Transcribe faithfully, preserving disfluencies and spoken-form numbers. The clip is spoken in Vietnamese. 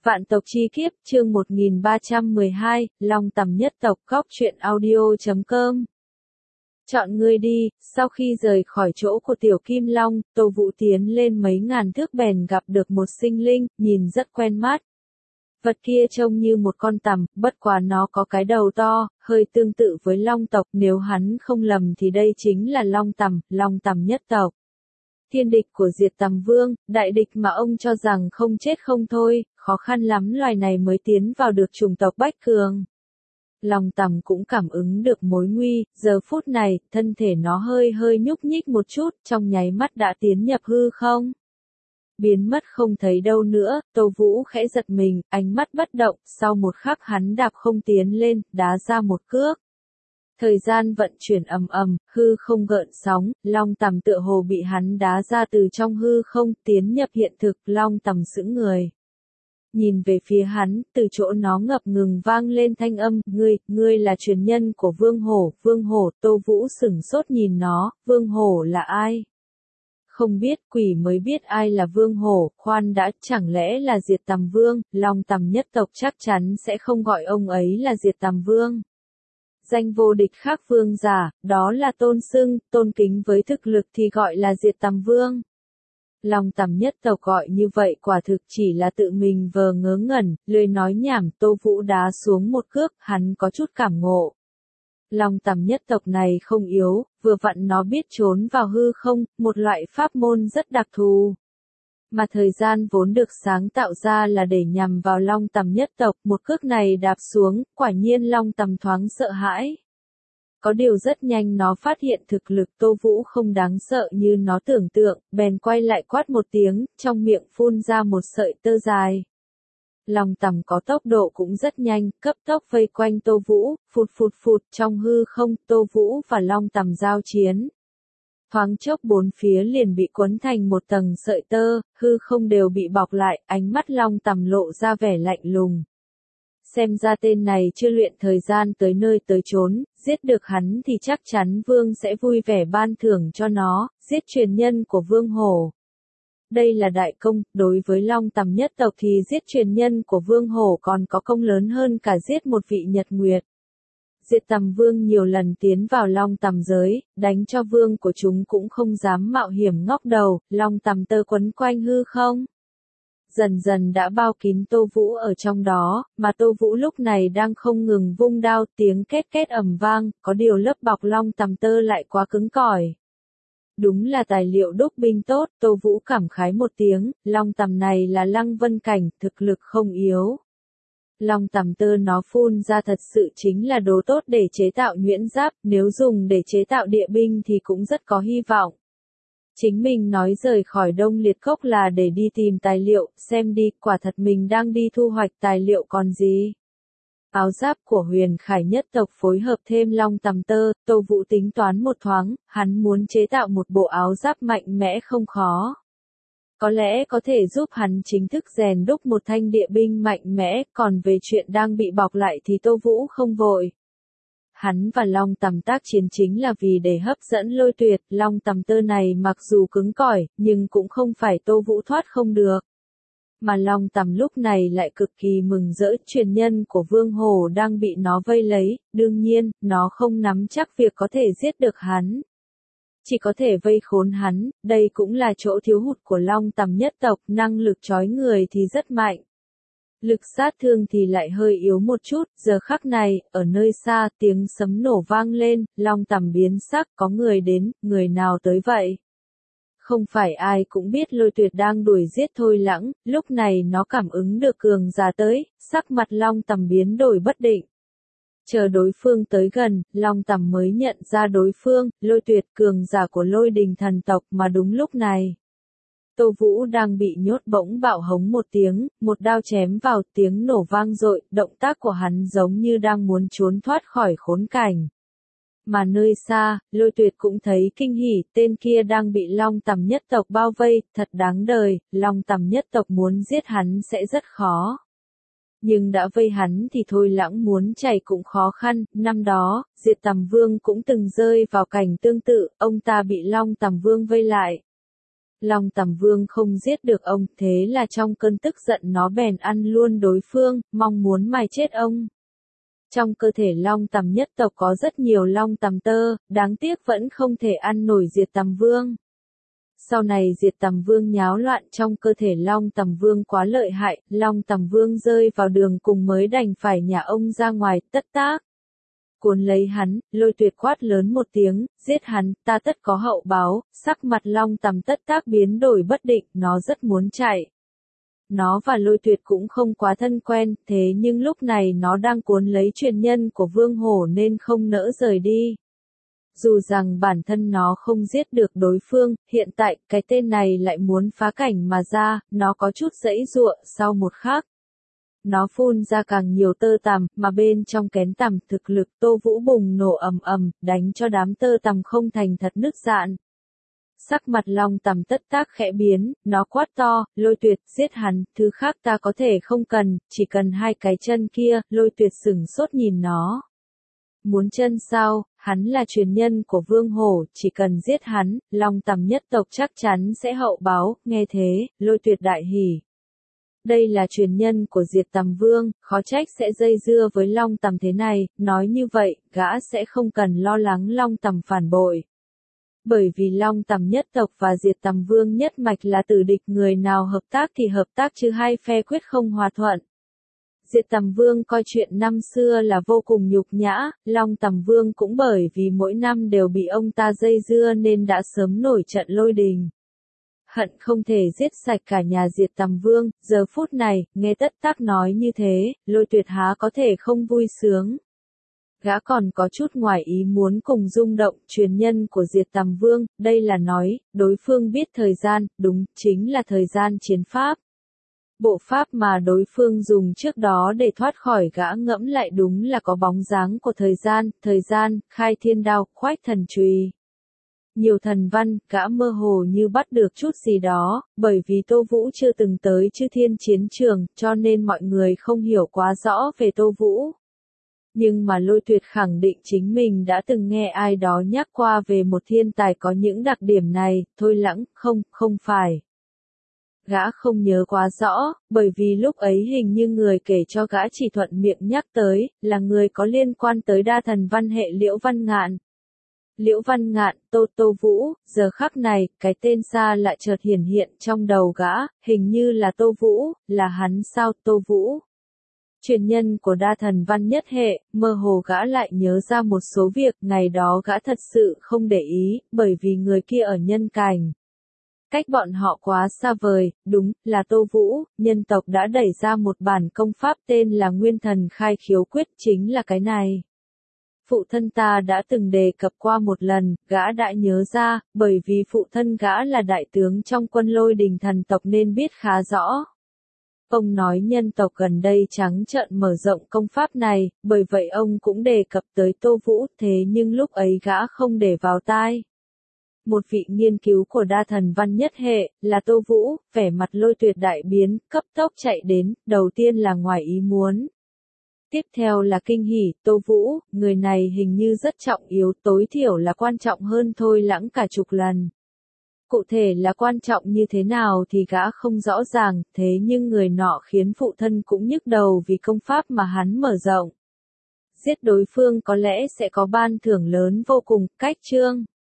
Vạn tộc chi kiếp, chương một nghìn ba trăm mười hai, Long Tầm nhất tộc, góc truyện audio chấm com. Chọn ngươi đi, sau khi rời khỏi chỗ của Tiểu Kim Long, Tô Vũ tiến lên mấy ngàn thước bèn gặp được một sinh linh, nhìn rất quen mắt. Vật kia trông như một con tằm, bất quá nó có cái đầu to, hơi tương tự với Long tộc, nếu hắn không lầm thì đây chính là Long Tầm, Long Tầm nhất tộc. Thiên địch của Diệt Tầm Vương, đại địch mà ông cho rằng không chết không thôi, khó khăn lắm loài này mới tiến vào được chủng tộc Bách Cường. Long Tầm cũng cảm ứng được mối nguy, giờ phút này, thân thể nó hơi hơi nhúc nhích một chút, trong nháy mắt đã tiến nhập hư không. Biến mất không thấy đâu nữa, Tô Vũ khẽ giật mình, ánh mắt bất động, sau một khắc hắn đạp không tiến lên, đá ra một cước. Thời gian vận chuyển ầm ầm, hư không gợn sóng, Long Tầm tựa hồ bị hắn đá ra từ trong hư không, tiến nhập hiện thực, Long Tầm sững người. Nhìn về phía hắn, từ chỗ nó ngập ngừng vang lên thanh âm, ngươi, ngươi là truyền nhân của Vương Hổ, Vương Hổ, Tô Vũ sửng sốt nhìn nó, Vương Hổ là ai? Không biết, quỷ mới biết ai là Vương Hổ, khoan đã, chẳng lẽ là Diệt Tầm Vương, Long Tầm nhất tộc chắc chắn sẽ không gọi ông ấy là Diệt Tầm Vương. Danh vô địch khác vương giả, đó là tôn xưng, tôn kính với thực lực thì gọi là Diệt Tầm Vương. Long Tầm nhất tộc gọi như vậy quả thực chỉ là tự mình vờ ngớ ngẩn, lười nói nhảm, Tô Vũ đá xuống một cước, hắn có chút cảm ngộ. Long Tầm nhất tộc này không yếu, vừa vặn nó biết trốn vào hư không, một loại pháp môn rất đặc thù. Mà thời gian vốn được sáng tạo ra là để nhằm vào Long Tầm nhất tộc, một cước này đạp xuống, quả nhiên Long Tầm thoáng sợ hãi. Có điều rất nhanh nó phát hiện thực lực Tô Vũ không đáng sợ như nó tưởng tượng, bèn quay lại quát một tiếng, trong miệng phun ra một sợi tơ dài. Long Tầm có tốc độ cũng rất nhanh, cấp tốc vây quanh Tô Vũ, phụt phụt phụt trong hư không, Tô Vũ và Long Tầm giao chiến. Thoáng chốc bốn phía liền bị quấn thành một tầng sợi tơ, hư không đều bị bọc lại, ánh mắt Long Tầm lộ ra vẻ lạnh lùng. Xem ra tên này chưa luyện thời gian tới nơi tới chốn, giết được hắn thì chắc chắn Vương sẽ vui vẻ ban thưởng cho nó, giết truyền nhân của Vương Hổ. Đây là đại công, đối với Long Tầm nhất tộc thì giết truyền nhân của Vương Hổ còn có công lớn hơn cả giết một vị Nhật Nguyệt. Diệt Tầm Vương nhiều lần tiến vào Long Tầm giới, đánh cho vương của chúng cũng không dám mạo hiểm ngóc đầu, Long Tầm tơ quấn quanh hư không. Dần dần đã bao kín Tô Vũ ở trong đó, mà Tô Vũ lúc này đang không ngừng vung đao, tiếng két két ầm vang, có điều lớp bọc Long Tầm tơ lại quá cứng cỏi. Đúng là tài liệu đúc binh tốt, Tô Vũ cảm khái một tiếng, Long Tầm này là Lăng Vân cảnh, thực lực không yếu. Long Tầm tơ nó phun ra thật sự chính là đồ tốt để chế tạo nhuyễn giáp, nếu dùng để chế tạo địa binh thì cũng rất có hy vọng. Chính mình nói rời khỏi Đông Liệt Cốc là để đi tìm tài liệu, xem đi, quả thật mình đang đi thu hoạch tài liệu còn gì. Áo giáp của Huyền Khải nhất tộc phối hợp thêm Long Tầm tơ, Tô Vũ tính toán một thoáng, hắn muốn chế tạo một bộ áo giáp mạnh mẽ không khó. Có lẽ có thể giúp hắn chính thức rèn đúc một thanh địa binh mạnh mẽ, còn về chuyện đang bị bọc lại thì Tô Vũ không vội. Hắn và Long Tầm tác chiến chính là vì để hấp dẫn Lôi Tuyệt, Long Tầm tơ này mặc dù cứng cỏi, nhưng cũng không phải Tô Vũ thoát không được. Mà Long Tầm lúc này lại cực kỳ mừng rỡ, truyền nhân của Vương Hổ đang bị nó vây lấy, đương nhiên, nó không nắm chắc việc có thể giết được hắn. Chỉ có thể vây khốn hắn, đây cũng là chỗ thiếu hụt của Long Tầm nhất tộc, năng lực trói người thì rất mạnh. Lực sát thương thì lại hơi yếu một chút, giờ khắc này, ở nơi xa, tiếng sấm nổ vang lên, Long Tầm biến sắc, có người đến, người nào tới vậy? Không phải ai cũng biết Lôi Tuyệt đang đuổi giết Thôi Lãng, lúc này nó cảm ứng được cường giả tới, sắc mặt Long Tầm biến đổi bất định. Chờ đối phương tới gần, Long Tầm mới nhận ra đối phương, Lôi Tuyệt cường giả của Lôi Đình thần tộc mà đúng lúc này. Tô Vũ đang bị nhốt bỗng bạo hống một tiếng, một đao chém vào, tiếng nổ vang dội, động tác của hắn giống như đang muốn trốn thoát khỏi khốn cảnh. Mà nơi xa, Lôi Tuyệt cũng thấy kinh hỉ, tên kia đang bị Long Tầm nhất tộc bao vây, thật đáng đời, Long Tầm nhất tộc muốn giết hắn sẽ rất khó. Nhưng đã vây hắn thì Thôi Lãng muốn chạy cũng khó khăn, năm đó, Diệt Tầm Vương cũng từng rơi vào cảnh tương tự, ông ta bị Long Tầm Vương vây lại. Long Tầm Vương không giết được ông, thế là trong cơn tức giận nó bèn ăn luôn đối phương, mong muốn mài chết ông. Trong cơ thể Long Tầm nhất tộc có rất nhiều Long Tầm tơ, đáng tiếc vẫn không thể ăn nổi Diệt Tầm Vương. Sau này Diệt Tầm Vương nháo loạn trong cơ thể Long Tầm Vương quá lợi hại, Long Tầm Vương rơi vào đường cùng mới đành phải nhả ông ra ngoài, tất tác. Cuốn lấy hắn, Lôi Tuyệt quát lớn một tiếng, giết hắn, ta tất có hậu báo, sắc mặt Long Tầm tất tác biến đổi bất định, nó rất muốn chạy. Nó và Lôi Tuyệt cũng không quá thân quen, thế nhưng lúc này nó đang cuốn lấy truyền nhân của Vương Hổ nên không nỡ rời đi. Dù rằng bản thân nó không giết được đối phương, hiện tại cái tên này lại muốn phá cảnh mà ra, nó có chút giãy giụa sau một khắc. Nó phun ra càng nhiều tơ tằm, mà bên trong kén tằm thực lực Tô Vũ bùng nổ ầm ầm, đánh cho đám tơ tằm không thành thật nứt rạn. Sắc mặt Long Tầm tất tác khẽ biến, nó quát to, Lôi Tuyệt, giết hắn, thứ khác ta có thể không cần, chỉ cần hai cái chân kia, Lôi Tuyệt sửng sốt nhìn nó. Muốn chân sao, hắn là truyền nhân của Vương Hổ, chỉ cần giết hắn, Long Tầm nhất tộc chắc chắn sẽ hậu báo, nghe thế, Lôi Tuyệt đại hỉ. Đây là truyền nhân của Diệt Tầm Vương, khó trách sẽ dây dưa với Long Tầm thế này, nói như vậy, gã sẽ không cần lo lắng Long Tầm phản bội. Bởi vì Long Tầm nhất tộc và Diệt Tầm Vương nhất mạch là tử địch, người nào hợp tác thì hợp tác chứ hai phe quyết không hòa thuận. Diệt Tầm Vương coi chuyện năm xưa là vô cùng nhục nhã, Long Tầm Vương cũng bởi vì mỗi năm đều bị ông ta dây dưa nên đã sớm nổi trận lôi đình. Hận không thể giết sạch cả nhà Diệt Tầm Vương, giờ phút này, nghe tất tác nói như thế, Lôi Tuyệt há có thể không vui sướng. Gã còn có chút ngoài ý muốn cùng rung động, truyền nhân của Diệt Tầm Vương, đây là nói, đối phương biết thời gian, đúng, chính là thời gian chiến pháp. Bộ pháp mà đối phương dùng trước đó để thoát khỏi gã ngẫm lại đúng là có bóng dáng của thời gian, thời gian, khai thiên đao, khoách thần chùy. Nhiều thần văn, gã mơ hồ như bắt được chút gì đó, bởi vì Tô Vũ chưa từng tới Chư Thiên chiến trường, cho nên mọi người không hiểu quá rõ về Tô Vũ. Nhưng mà Lôi Tuyệt khẳng định chính mình đã từng nghe ai đó nhắc qua về một thiên tài có những đặc điểm này, Thôi Lãng, không, không phải. Gã không nhớ quá rõ, bởi vì lúc ấy hình như người kể cho gã chỉ thuận miệng nhắc tới, là người có liên quan tới đa thần văn hệ Liễu Văn Ngạn. Liễu Văn Ngạn, Tô Tô Vũ, giờ khắc này, cái tên xa lại chợt hiển hiện trong đầu gã, hình như là Tô Vũ, là hắn sao Tô Vũ. Truyền nhân của đa thần văn nhất hệ, mơ hồ gã lại nhớ ra một số việc, ngày đó gã thật sự không để ý, bởi vì người kia ở nhân cảnh. Cách bọn họ quá xa vời, đúng, là Tô Vũ, nhân tộc đã đẩy ra một bản công pháp tên là Nguyên Thần Khai Khiếu Quyết, chính là cái này. Phụ thân ta đã từng đề cập qua một lần, gã đã nhớ ra, bởi vì phụ thân gã là đại tướng trong quân Lôi Đình thần tộc nên biết khá rõ. Ông nói nhân tộc gần đây trắng trợn mở rộng công pháp này, bởi vậy ông cũng đề cập tới Tô Vũ, thế nhưng lúc ấy gã không để vào tai. Một vị nghiên cứu của đa thần văn nhất hệ, là Tô Vũ, vẻ mặt Lôi Tuyệt đại biến, cấp tốc chạy đến, đầu tiên là ngoài ý muốn. Tiếp theo là kinh hỉ, Tô Vũ, người này hình như rất trọng yếu, tối thiểu là quan trọng hơn Thôi Lãng cả chục lần. Cụ thể là quan trọng như thế nào thì gã không rõ ràng, thế nhưng người nọ khiến phụ thân cũng nhức đầu vì công pháp mà hắn mở rộng. Giết đối phương có lẽ sẽ có ban thưởng lớn vô cùng, cách chương.